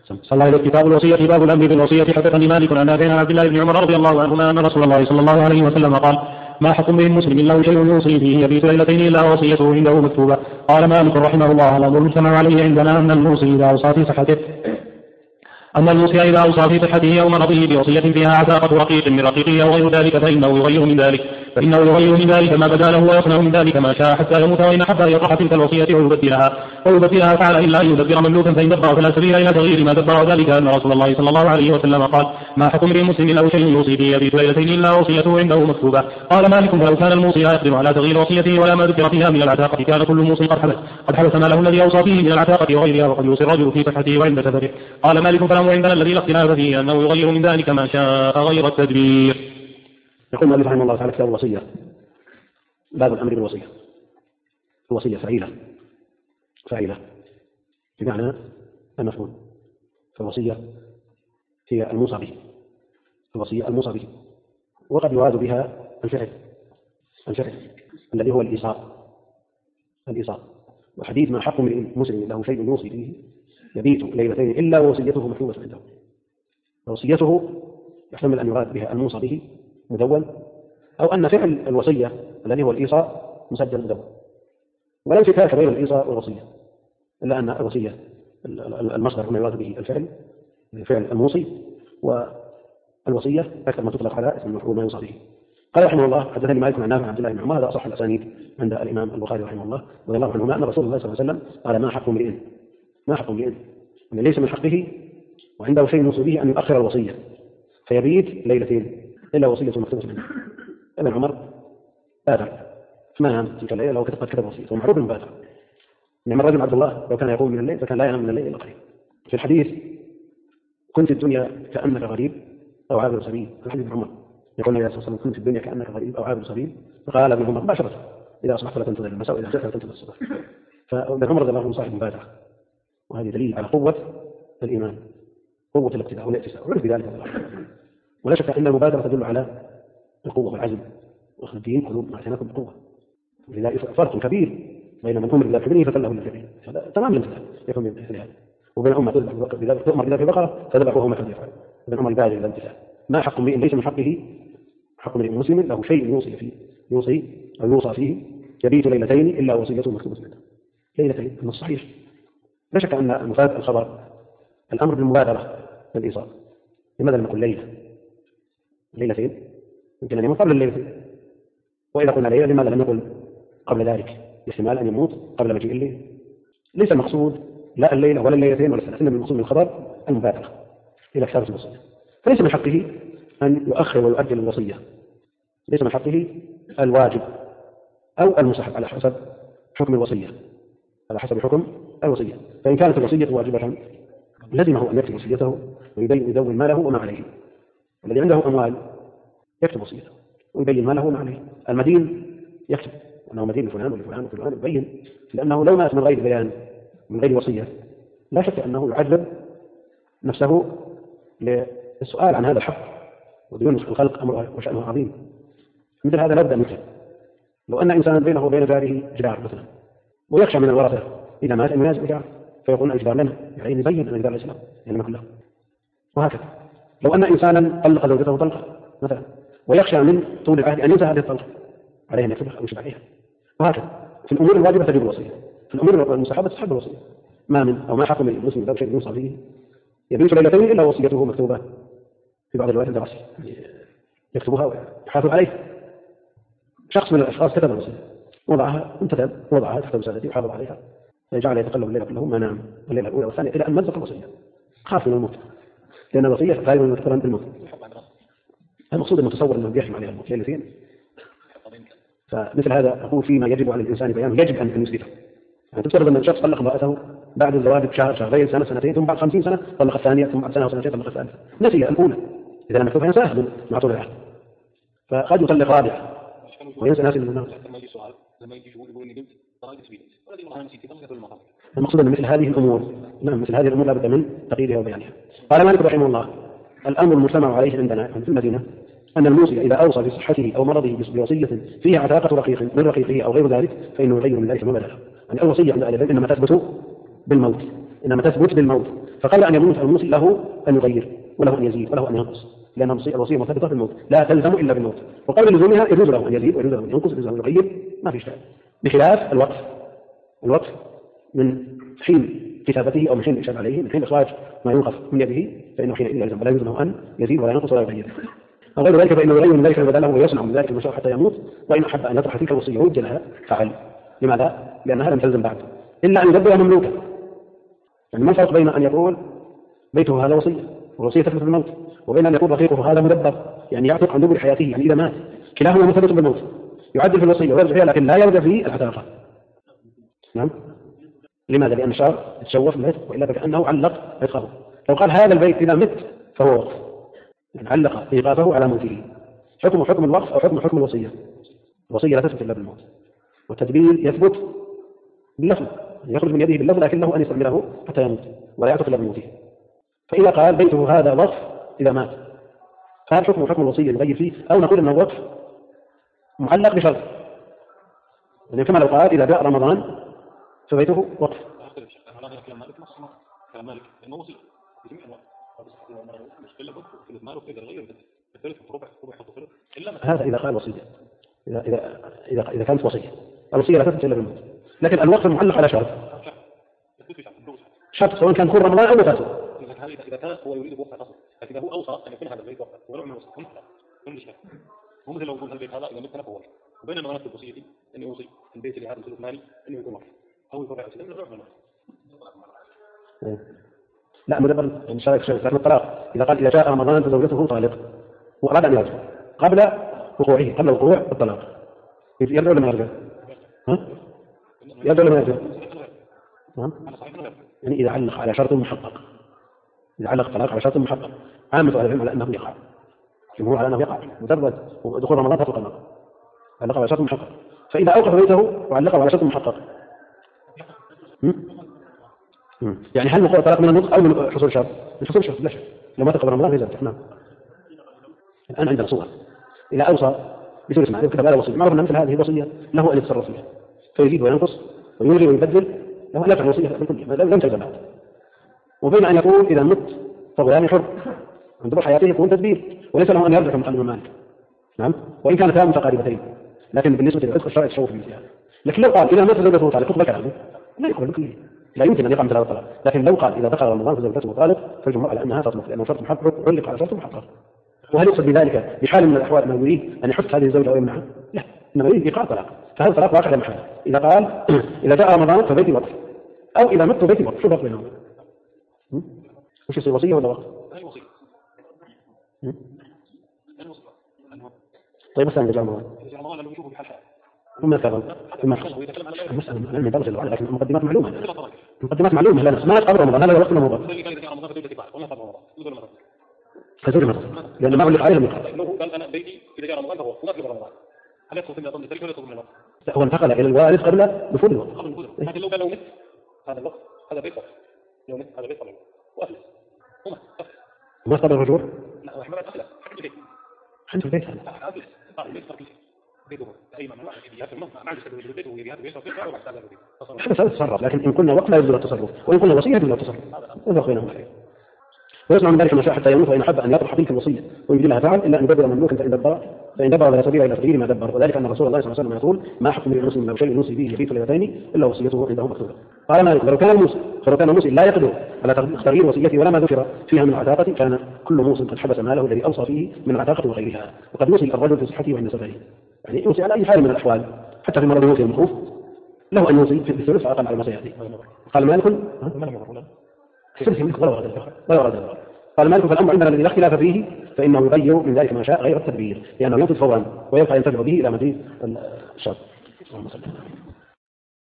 صلى الله عليه كتاب الوصية باب الأمر بالوصية. حدثني مالك عن نافع عن عبد الله بن عمر رضي الله عنهما أن رسول الله صلى الله عليه وسلم قال ما حكم به مسلم له شيء يوصي فيه يبيت ليلتين إلا وصيته عنده مكتوبة. قال مالك رحمه الله الأمر المجتمع عليه عندنا أن الموصي إذا أوصى في صحته أما الموصي إذا أوصى في صحته أو مرضه بوصية فيها عتاقة رقيق من رقيقه أو غير ذلك فإنه يغير من ذلك ما بدا له ويصنع من ذلك ما شاء حتى يموت، وإن أحب أن يطرح تلك الوصية ويبدلها فعل إلا أن يدبر مملوكا فإن دبر فلا سبيل إلى تغيير ما دبر، وذلك أن رسول الله صلى الله عليه وسلم قال ما حكم للمسلم له شيء يوصي به يبيت ليلتين إلا وصيته عنده مكتوبة. قال مالك فلو كان الموصي لا يقدر على تغيير وصيته ولا ما ذكر فيها من العتاقة كان كل موصي قد حبس ما له الذي أوصى فيه من العتاقة وغيرها، وقد يوصي الرجل في فتحته وعند سفره. قال مالك فالأمر عندنا الذي لا اختلاف فيه أنه يغير من ذلك ما شاء غير التدبير. يقول مالك رحمه الله تعالى كتاب الوصية باب الأمر بالوصية. الوصية فعيلة بمعنى المفعول، فالوصية هي الموصى به، الوصية الموصى به، وقد يراد بها الفعل الذي هو الإيصاء. وحديث ما حق من مسلم له شيء يوصي فيه يبيت ليلتين إلا وصيته مكتوبة عنده. وصيته يحتمل أن يراد بها الموصى به مدون، أو أن فعل الوصية الذي هو الإيصاء مسجل مدون، ولا انفكاك بين الإيصاء والوصية، إلا أن الوصية المصدر هنا يراد به الفعل الموصي، والوصية أكثر ما تطلق على اسم المفعول ما يوصى به. قال رحمه الله حدثني مالك عن نافع عن عبد الله بن عمر، هذا أصح الأسانيد عند الإمام البخاري رحمه الله رضي الله عنهما، أن رسول الله صلى الله عليه وسلم قال ما حق امرئ أن ليس من حقه وعنده شيء يوصي به أن يؤخر الوصية فيبيت ليلتين إلا وصية مكتوبة منه. ابن عمر بادر ما ينام تلك الليلة لو قد كتب وصية، ومعروف بادر. إنما الرجل عبد الله لو كان يقوم من الليل فكان لا ينام من الليل إلا قليل. في الحديث كنت الدنيا كأنك غريب أو عابر سبيل، في الحديث ابن عمر يقول النبي صلى الله عليه وسلم كنت الدنيا كأنك غريب أو عابر سبيل، فقال ابن عمر مباشرة إذا أصبحت فلا تنتظر المساء وإذا أمسيت فلا تنتظر الصباح. فابن عمر رضي الله عنه صاحب مبادرة، وهذه دليل على قوة الإيمان، قوة الاقتداء والاتساع، وعرف بذلك. ولا شك أن المبادرة تدل على القوة والعزم، وأخذ الدين قلوب مع اعتناكم بقوة. ولذلك فرق كبير بين من أمر بالله بكبره فكله لكبره، هذا تمام الامتثال يكون بمثل هذا، وبين أمة تؤمر بالله في بقرة فذبح وهو ما كان يفعل، بين أمر بادر الامتثال. ما حق امرئ ليس من حقه حق امرئ مسلم له شيء يوصي أو يوصى فيه يبيت ليلتين إلا وصيته مكتوبة عنده. ليلتين من الصحيح. لا شك أن مفاد الخبر الأمر بالمبادرة بالإيصال. لماذا لم نقل ليلتين؟ يمكن أن يموت قبل الليلتين، وإذا قلنا ليلة لماذا لم نقل قبل ذلك؟ احتمال أن يموت قبل مجيء الليل. ليس المقصود لا الليلة ولا الليلتين ولا الثلاث، إنما المقصود من الخبر المبادرة إلى كتابة الوصية. فليس من حقه أن يؤخر ويؤجل الوصية، ليس من حقه الواجب أو المستحب على حسب حكم الوصية، على حسب حكم الوصية. فإن كانت الوصية واجبة لزمه أن يكتب وصيته ويدون ما له وما عليه. الذي عنده أموال يكتب وصيته ويبين ما له وما عليه. المدين يكتب أنه مدين لفلان ولفلان وفلان ويبين، لأنه لو مات من غير بيان من غير وصية لا شك أنه يعذب نفسه للسؤال عن هذا الحق، وديون الخلق أمر وشأنه عظيم. مثل هذا لا بد منه. لو أن إنسانا بينه وبين جاره جدار مثلا، ويخشى من الورثة إذا مات أن ينازع جاره فيقول الجدار لنا، يعني يبين أن الجدار ليس له، يعني ما كله. وهكذا لو أن إنسانا طلق زوجته طلقة مثلا ويخشى من طول العهد أن ينسى هذه الطلقة عليه أن يكتبها أو يشبع عليها. وهكذا في الأمور الواجبة تجب الوصية، في الأمور المستحبة تستحب الوصية. ما من أو ما حق من المسلم له شيء يوصى فيه يبيت ليلتين إلا وصيته مكتوبة في بعض الروايات الدراسية يكتبها ويحافظ عليه. شخص من الأشخاص كتب الوصية وضعها تحت وسادته وحافظ عليها، فجعل يتقلب الليلة كله ما نام الليلة الأولى والثانية إلى أن مزق الوصية، خاف من الموت، لأن الوصية غالبا تقترن بالموت. المقصود المتصور أنه يحرم عليها الموت ليلتين. فمثل هذا أقول فيما يجب على الإنسان بيانه يجب أن يثبته. يعني تفترض أن الشخص طلق امرأته بعد الزواج بشهر شهرين سنة سنتين، ثم بعد 50 سنة طلق الثانية، ثم بعد سنة وسنتين طلق الثالثة، نسي الأولى إذا لم يكتبها ينساها مع طول العهد، فقد يطلق رابعة وينسى ناسي من النار. المقصود أن مثل هذه الأمور لا بد من تقييدها وبيانها. قال مالك رحمه الله الأمر المجتمع عليه عندنا في المدينة أن الموصي إذا أوصى في صحته أو مرضه بوصية فيها عتاقة رقيق من رقيقه أو غير ذلك فإنه يغير من ذلك ما بدله. يعني الوصية عند أهل العلم إنما تثبت بالموت إنما تثبت بالموت. فقبل أن يموت الموصي له أن يغير وله أن يزيد وله أن ينقص، لأن الوصية مرتبطة بالموت لا تلزم إلا بالموت. وقبل لزومها يجوز له أن يزيد ويجوز له أن ينقص ويجوز له أن يغير، ما في إشكال، بخلاف الوقف من حين كتابته أو من حين الإشهاد عليه، من حين إخراج ما يوقف من يده، فإنه حينئذ يلزم ولا يجوز له أن يزيد ولا ينقص ولا يغير. وغير ذلك فإنه يغير من ذلك بدله ويصنع من ذلك المشروع حتى يموت، وإن أحب أن يطرح تلك الوصية ويبدي لها فعل. لماذا؟ لأنها لم تلزم بعد، إلا أن يدبر مملوكا. يعني ما الفرق بين أن يقول بيته هذا وصية والوصية تثبت بالموت، وبين أن يقول رقيقه هذا مدبر يعني يعتق عن دبر حياته، يعني إذا مات كلاهما مرتبط بالموت، يعدل في الوصية ويرجع فيها لكن لا يرجع في العتاقة. نعم. لماذا؟ لأن الشرع يتشوف به، وإلا فكأنه علق عتقه. لو قال هذا البيت إذا مت فهو وقف، يعني علق إيقافه على موته. حكم الوقف أو حكم الوصية. الوصية لا تثبت إلا بالموت، والتدبير يثبت باللفظ، يخرج من يده باللفظ، لكن له أن يستعمله حتى يموت ولا يعتق إلا بموته. فإذا قال بيته هذا وقف إذا مات، فهل حكم الوصية يغير فيه، أو نقول أن الوقف معلق بشرط، يعني كما لو قال إذا جاء رمضان فبيته وقف. هذا إذا قال وصية، إذا كانت وصية، الوصية لا تثبت إلا بالموت، لكن الوقف معلق على شرط سواء كان دخول رمضان أو وفاته. إذا كان هو يريد وقف الأصل، لكن هو أوصى أن يكون هذا البيت وقفا ولو من وصف كل شيء. هو مثل لو يقول البيت هذا إذا مت فهو، وبينما نفس الوصية أن يوصي البيت لهذا الثلث مالي أنه يكون وقف أو يكون رأسي لأنه نوع من لا مدبر إن شاء الله. لكن الطلاق إذا قال إذا جاء رمضان فزوجته طالق وأراد أن يرجع قبل وقوع الطلاق، يرجع ولا ما يرجع؟ يرجع ولا ما يرجع؟ يعني إذا علق على شرط محقق، إذا علق الطلاق على شرط محقق، عامة أهل العلم على أنه يقع، جمهور على أنه يقع مجرد ودخول رمضان فاتوا الطلاق، علق على شرط محقق. فإذا أوقف بيته وعلقه على شرط محقق، يعني هل وقوع الطلاق من النطق أو من حصول شرط؟ من حصول شرط لا شك، لو ما تقبل رمضان فيزال. نعم. الآن عندنا صور، إذا أوصى بثلث مال كتب هذا وصية، معروف أن مثل هذه الوصية له أن يتصرف فيها فيزيد وينقص ويلغي ويبدل، له أن يفعل الوصية بكلها لم تلزم بعد. وبين أن يقول إذا مت فغلامي حر عند دبر حياته يكون تدبير وليس له أن يرجع كما قال مالك. نعم. وإن كان كلام متقاربتين، لكن بالنسبة للعتق الشرع يتشوف في مثلها. لكن لو قال إذا مات زوجته طالق يقبل كلامه، لا يقبل بكله، لا يمكن أن يقع مثل هذا الطلاق. لكن لو قال إذا دخل رمضان فزوجته طالق فالجمهور على أنها تطلق، لأنه شرط محقق علق على شرط محقق. وهل يقصد بذلك بحال من الأحوال أنه يريد أن يحث هذه الزوجة أو يمنعها؟ لا، إنما يريد إيقاع طلاق. فهذا الطلاق واقع لا محالة. إذا قال إذا جاء رمضان فبيتي وقف، أو إذا مت بيتي وقف، شو الفرق بينهم؟ وش يصير وصية ولا وقف؟ طيب مثلا إذا جاء رمضان لو يشوفه بحال ثم كذا ثم المسألة من درجة الوعي، لكن المقدمات معلومة، لنا ما قبل رمضان هذا وقت رمضان فزوج مرة، لأن ما علق عليه المقابل. قال أنا بيتي إذا جاء رمضان فهو وما قبل رمضان، هل يدخل في النظام ذلك ولا يدخل من الوقت؟ هو انتقل إلى الوارث قبل دخول الوقت. لكن لو قال لو مت هذا الوقت هذا بيت وقت، لو مت هذا بيت قبل وأفلس ما قبل الرجوع؟ لا وحمل أفلس حنت البيت هذا هذا تصرف، لكن إن كنا وقت لا يجوز التصرف، وإن كنا وصية يجوز التصرف، وفرق بينهم. ويصنع من ذلك ما شاء حتى يموت، وإن أحب أن يطرح تلك الوصية ويبدي لها فعل إلا أن يدبر مملوكا فإن دبر لا سبيل إلى تغيير ما دبر. وذلك أن الرسول الله صلى الله عليه وسلم يقول ما حكم للمسلم لو شيء يوصي به يبيت ليلتين إلا وصيته عنده مكتوبة. قال مالك لو كان الموصي لا يقدر على تغيير وصيته ولا ما ذكر فيها من العتاقة كان كل موصي قد حبس ماله الذي أوصى فيه من العتاقة وغيرها. وقد يوصي الرجل في صحته وعند سفره، يعني يوصي على أي حال من الأحوال، حتى في مرض موصي المخوف له أن يوصي في الثلث أقل على ما سيأتي. قال مالك قال مالك فالأمر عندنا الذي لا خلاف فيه فإنه يغير من ذلك ما شاء غير التدبير، لأنه ينفذ فورا ويبقى ينتفع به إلى مزيد الشرط.